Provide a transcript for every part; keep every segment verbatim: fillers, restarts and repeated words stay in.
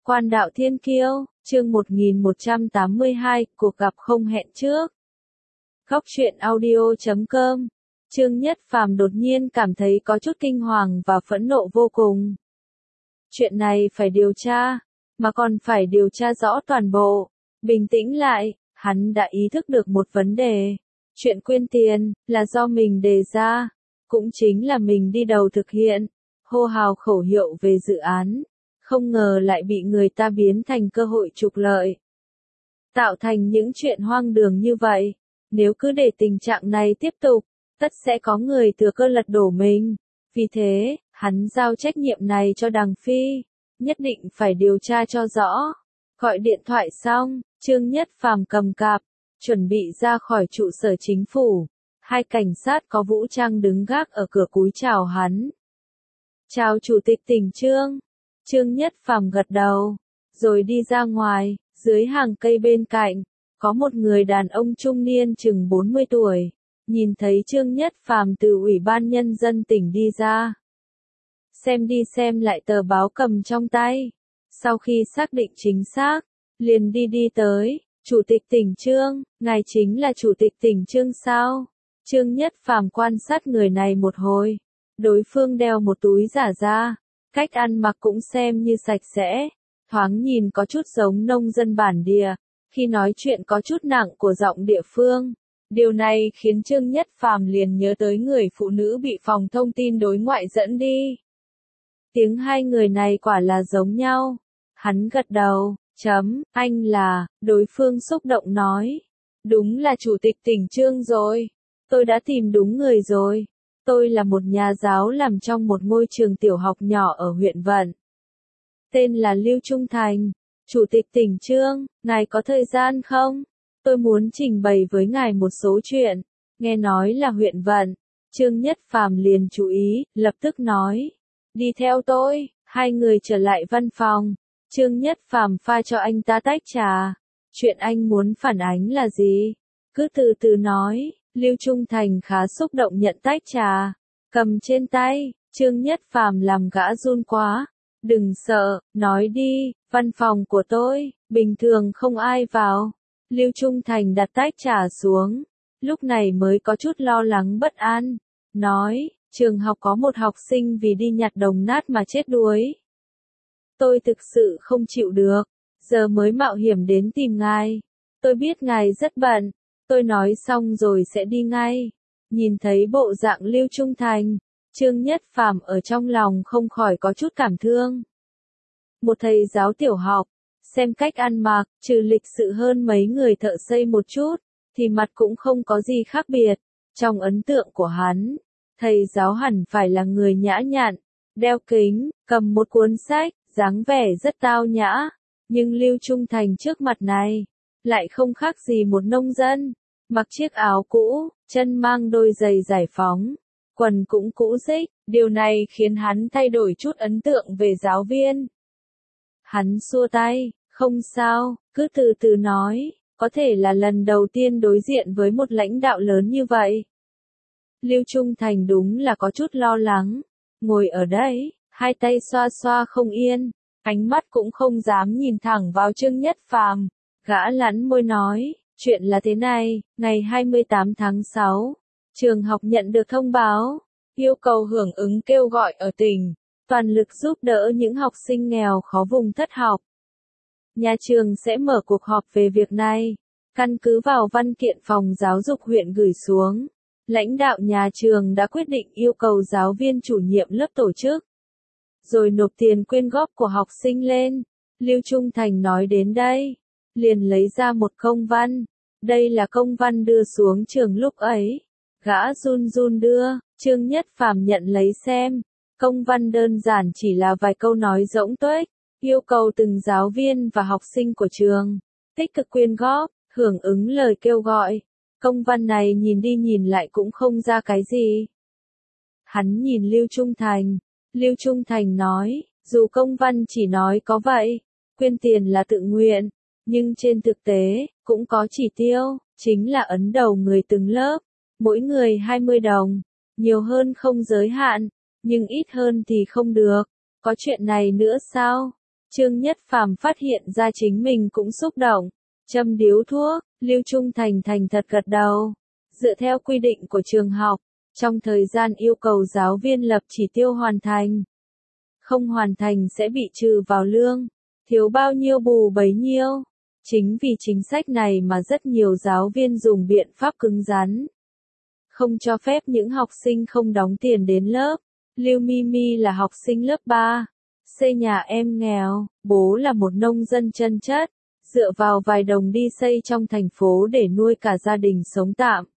Quan đạo thiên kiêu, chương một nghìn một trăm tám mươi hai, cuộc gặp không hẹn trước. Góc truyện audio chấm com. Trương Nhất Phàm đột nhiên cảm thấy có chút kinh hoàng và phẫn nộ vô cùng. Chuyện này phải điều tra, mà còn phải điều tra rõ toàn bộ. Bình tĩnh lại, hắn đã ý thức được một vấn đề. Chuyện quyên tiền, là do mình đề ra, cũng chính là mình đi đầu thực hiện, hô hào khẩu hiệu về dự án. Không ngờ lại bị người ta biến thành cơ hội trục lợi. Tạo thành những chuyện hoang đường như vậy, nếu cứ để tình trạng này tiếp tục, tất sẽ có người thừa cơ lật đổ mình. Vì thế, hắn giao trách nhiệm này cho Đằng Phi, nhất định phải điều tra cho rõ. Gọi điện thoại xong, Trương Nhất Phàm cầm cặp, chuẩn bị ra khỏi trụ sở chính phủ. Hai cảnh sát có vũ trang đứng gác ở cửa cúi chào hắn. Chào Chủ tịch tỉnh Trương. Trương Nhất Phàm gật đầu, rồi đi ra ngoài. Dưới hàng cây bên cạnh, có một người đàn ông trung niên chừng bốn mươi tuổi, nhìn thấy Trương Nhất Phàm từ Ủy ban Nhân dân tỉnh đi ra. Xem đi xem lại tờ báo cầm trong tay. Sau khi xác định chính xác, liền đi đi tới. Chủ tịch tỉnh Trương, ngài chính là Chủ tịch tỉnh Trương sao? Trương Nhất Phàm quan sát người này một hồi. Đối phương đeo một túi giả da. Cách ăn mặc cũng xem như sạch sẽ, thoáng nhìn có chút giống nông dân bản địa, khi nói chuyện có chút nặng của giọng địa phương. Điều này khiến Trương Nhất Phàm liền nhớ tới người phụ nữ bị phòng thông tin đối ngoại dẫn đi. Tiếng hai người này quả là giống nhau. Hắn gật đầu, chấm, anh là, đối phương xúc động nói. Đúng là Chủ tịch tỉnh Trương rồi. Tôi đã tìm đúng người rồi. Tôi là một nhà giáo làm trong một ngôi trường tiểu học nhỏ ở huyện Vận. Tên là Lưu Trung Thành. Chủ tịch tỉnh Trương, ngài có thời gian không? Tôi muốn trình bày với ngài một số chuyện. Nghe nói là huyện Vận. Trương Nhất Phàm liền chú ý, lập tức nói. Đi theo tôi. Hai người trở lại văn phòng. Trương Nhất Phàm pha cho anh ta tách trà. Chuyện anh muốn phản ánh là gì? Cứ từ từ nói. Lưu Trung Thành khá xúc động nhận tách trà, cầm trên tay. Trương Nhất Phàm làm gã run quá. Đừng sợ, nói đi, văn phòng của tôi, bình thường không ai vào. Lưu Trung Thành đặt tách trà xuống, lúc này mới có chút lo lắng bất an. Nói, trường học có một học sinh vì đi nhặt đồng nát mà chết đuối. Tôi thực sự không chịu được, giờ mới mạo hiểm đến tìm ngài. Tôi biết ngài rất bận. Tôi nói xong rồi sẽ đi ngay. Nhìn thấy bộ dạng Lưu Trung Thành, Trương Nhất Phàm ở trong lòng không khỏi có chút cảm thương. Một thầy giáo tiểu học, xem cách ăn mặc, trừ lịch sự hơn mấy người thợ xây một chút, thì mặt cũng không có gì khác biệt. Trong ấn tượng của hắn, thầy giáo hẳn phải là người nhã nhặn, đeo kính, cầm một cuốn sách, dáng vẻ rất tao nhã. Nhưng Lưu Trung Thành trước mặt này, lại không khác gì một nông dân, mặc chiếc áo cũ, chân mang đôi giày giải phóng, quần cũng cũ rích, điều này khiến hắn thay đổi chút ấn tượng về giáo viên. Hắn xua tay, không sao, cứ từ từ nói, có thể là lần đầu tiên đối diện với một lãnh đạo lớn như vậy. Lưu Trung Thành đúng là có chút lo lắng, ngồi ở đây, hai tay xoa xoa không yên, ánh mắt cũng không dám nhìn thẳng vào Trương Nhất Phàm. Gã lắn môi nói, chuyện là thế này, ngày hai mươi tám tháng sáu, trường học nhận được thông báo, yêu cầu hưởng ứng kêu gọi ở tỉnh, toàn lực giúp đỡ những học sinh nghèo khó vùng thất học. Nhà trường sẽ mở cuộc họp về việc này, căn cứ vào văn kiện phòng giáo dục huyện gửi xuống. Lãnh đạo nhà trường đã quyết định yêu cầu giáo viên chủ nhiệm lớp tổ chức, rồi nộp tiền quyên góp của học sinh lên. Lưu Trung Thành nói đến đây, liền lấy ra một công văn. Đây là công văn đưa xuống trường lúc ấy. Gã run run đưa, Trương Nhất Phàm nhận lấy xem. Công văn đơn giản chỉ là vài câu nói rỗng tuếch, yêu cầu từng giáo viên và học sinh của trường tích cực quyên góp, hưởng ứng lời kêu gọi. Công văn này nhìn đi nhìn lại cũng không ra cái gì. Hắn nhìn Lưu Trung Thành. Lưu Trung Thành nói, dù công văn chỉ nói có vậy, quyên tiền là tự nguyện, nhưng trên thực tế, cũng có chỉ tiêu, chính là ấn đầu người từng lớp, mỗi người hai mươi đồng, nhiều hơn không giới hạn, nhưng ít hơn thì không được. Có chuyện này nữa sao? Trương Nhất Phàm phát hiện ra chính mình cũng xúc động, châm điếu thuốc, Lưu Trung Thành thành thật gật đầu. Dựa theo quy định của trường học, trong thời gian yêu cầu giáo viên lập chỉ tiêu hoàn thành, không hoàn thành sẽ bị trừ vào lương, thiếu bao nhiêu bù bấy nhiêu. Chính vì chính sách này mà rất nhiều giáo viên dùng biện pháp cứng rắn, không cho phép những học sinh không đóng tiền đến lớp. Lưu Mimi là học sinh lớp ba, xây nhà em nghèo, bố là một nông dân chân chất, dựa vào vài đồng đi xây trong thành phố để nuôi cả gia đình sống tạm.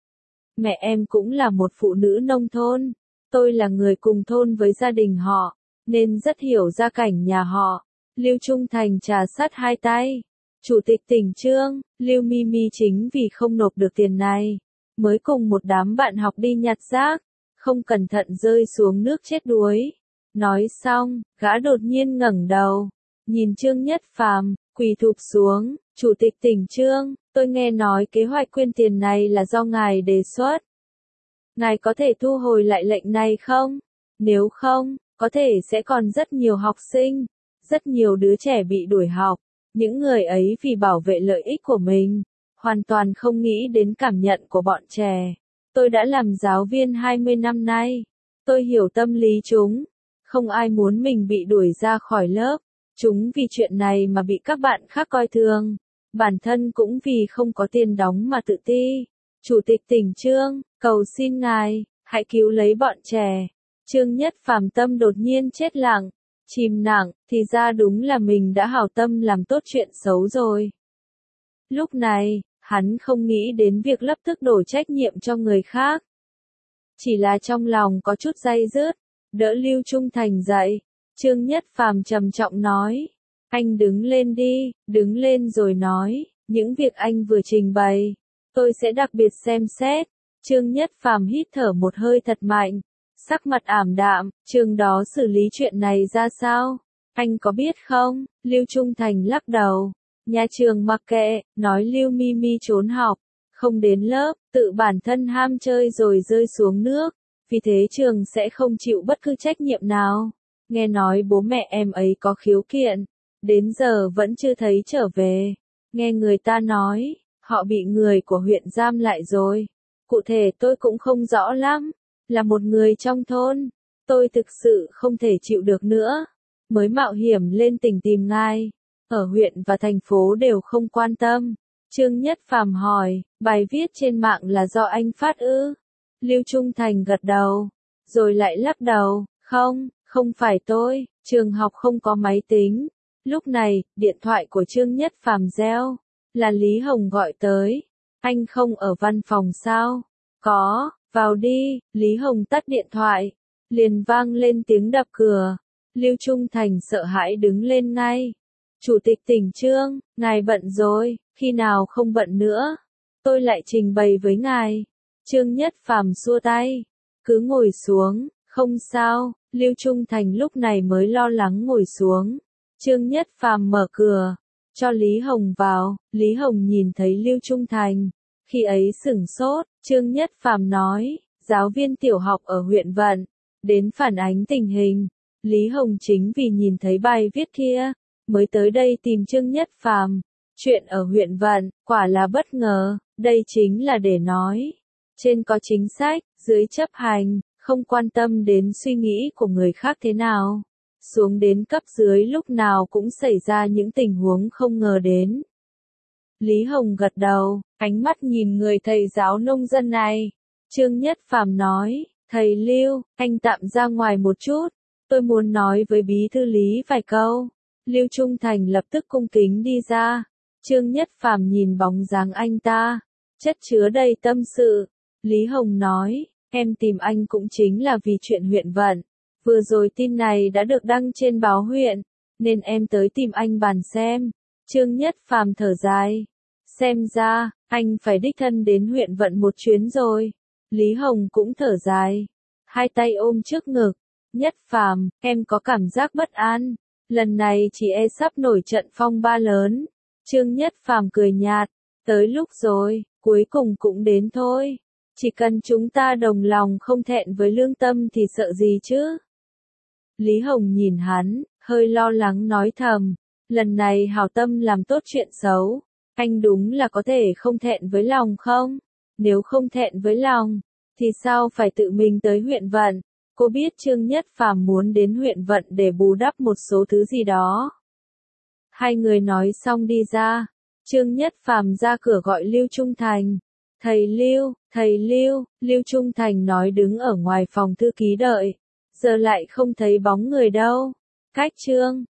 Mẹ em cũng là một phụ nữ nông thôn, tôi là người cùng thôn với gia đình họ, nên rất hiểu gia cảnh nhà họ. Lưu Trung Thành trà sát hai tay. Chủ tịch tỉnh Trương, Lưu Mimi chính vì không nộp được tiền này, mới cùng một đám bạn học đi nhặt rác, không cẩn thận rơi xuống nước chết đuối. Nói xong, gã đột nhiên ngẩng đầu, nhìn Trương Nhất Phàm, quỳ thụp xuống. Chủ tịch tỉnh Trương, tôi nghe nói kế hoạch quyên tiền này là do ngài đề xuất. Ngài có thể thu hồi lại lệnh này không? Nếu không, có thể sẽ còn rất nhiều học sinh, rất nhiều đứa trẻ bị đuổi học. Những người ấy vì bảo vệ lợi ích của mình, hoàn toàn không nghĩ đến cảm nhận của bọn trẻ. Tôi đã làm giáo viên hai mươi năm nay, tôi hiểu tâm lý chúng. Không ai muốn mình bị đuổi ra khỏi lớp. Chúng vì chuyện này mà bị các bạn khác coi thường. Bản thân cũng vì không có tiền đóng mà tự ti. Chủ tịch tỉnh Trương, cầu xin ngài, hãy cứu lấy bọn trẻ. Trương Nhất Phàm tâm đột nhiên chết lặng, chìm nặng, thì ra đúng là mình đã hảo tâm làm tốt chuyện xấu rồi. Lúc này, hắn không nghĩ đến việc lập tức đổ trách nhiệm cho người khác. Chỉ là trong lòng có chút day dứt, đỡ Lưu Trung Thành dậy. Trương Nhất Phàm trầm trọng nói, anh đứng lên đi, đứng lên rồi nói, những việc anh vừa trình bày, tôi sẽ đặc biệt xem xét. Trương Nhất Phàm hít thở một hơi thật mạnh, sắc mặt ảm đạm, trường đó xử lý chuyện này ra sao? Anh có biết không? Lưu Trung Thành lắc đầu, nhà trường mặc kệ, nói Lưu Mimi trốn học, không đến lớp, tự bản thân ham chơi rồi rơi xuống nước, vì thế trường sẽ không chịu bất cứ trách nhiệm nào. Nghe nói bố mẹ em ấy có khiếu kiện, đến giờ vẫn chưa thấy trở về. Nghe người ta nói, họ bị người của huyện giam lại rồi. Cụ thể tôi cũng không rõ lắm, là một người trong thôn. Tôi thực sự không thể chịu được nữa, mới mạo hiểm lên tỉnh tìm ngài. Ở huyện và thành phố đều không quan tâm. Trương Nhất Phàm hỏi, bài viết trên mạng là do anh phát ư? Lưu Trung Thành gật đầu, rồi lại lắc đầu, không, không phải tôi, trường học không có máy tính. Lúc này, điện thoại của Trương Nhất Phàm reo, là Lý Hồng gọi tới. Anh không ở văn phòng sao? Có, vào đi. Lý Hồng tắt điện thoại, liền vang lên tiếng đập cửa. Lưu Trung Thành sợ hãi đứng lên ngay. Chủ tịch tỉnh Trương, ngài bận rồi, khi nào không bận nữa, tôi lại trình bày với ngài. Trương Nhất Phàm xua tay, cứ ngồi xuống, không sao. Lưu Trung Thành lúc này mới lo lắng ngồi xuống. Trương Nhất Phàm mở cửa, cho Lý Hồng vào. Lý Hồng nhìn thấy Lưu Trung Thành, khi ấy sửng sốt. Trương Nhất Phàm nói, giáo viên tiểu học ở huyện Vận, đến phản ánh tình hình. Lý Hồng chính vì nhìn thấy bài viết kia, mới tới đây tìm Trương Nhất Phàm. Chuyện ở huyện Vận, quả là bất ngờ, đây chính là để nói. Trên có chính sách, dưới chấp hành, không quan tâm đến suy nghĩ của người khác thế nào. Xuống đến cấp dưới lúc nào cũng xảy ra những tình huống không ngờ đến. Lý Hồng gật đầu, ánh mắt nhìn người thầy giáo nông dân này. Trương Nhất Phàm nói, thầy Lưu, anh tạm ra ngoài một chút, tôi muốn nói với bí thư Lý vài câu. Lưu Trung Thành lập tức cung kính đi ra. Trương Nhất Phàm nhìn bóng dáng anh ta, chất chứa đầy tâm sự. Lý Hồng nói, em tìm anh cũng chính là vì chuyện huyện Vận. Vừa rồi tin này đã được đăng trên báo huyện, nên em tới tìm anh bàn xem. Trương Nhất Phàm thở dài, xem ra, anh phải đích thân đến huyện Vận một chuyến rồi. Lý Hồng cũng thở dài, hai tay ôm trước ngực. Nhất Phàm, em có cảm giác bất an, lần này chị e sắp nổi trận phong ba lớn. Trương Nhất Phàm cười nhạt, tới lúc rồi, cuối cùng cũng đến thôi. Chỉ cần chúng ta đồng lòng không thẹn với lương tâm thì sợ gì chứ? Lý Hồng nhìn hắn, hơi lo lắng nói thầm, lần này hảo tâm làm tốt chuyện xấu, anh đúng là có thể không thẹn với lòng không? Nếu không thẹn với lòng, thì sao phải tự mình tới huyện Vận? Cô biết Trương Nhất Phàm muốn đến huyện Vận để bù đắp một số thứ gì đó. Hai người nói xong đi ra, Trương Nhất Phàm ra cửa gọi Lưu Trung Thành. Thầy Lưu, thầy Lưu, Lưu Trung Thành nói đứng ở ngoài phòng thư ký đợi, giờ lại không thấy bóng người đâu. Cách Trương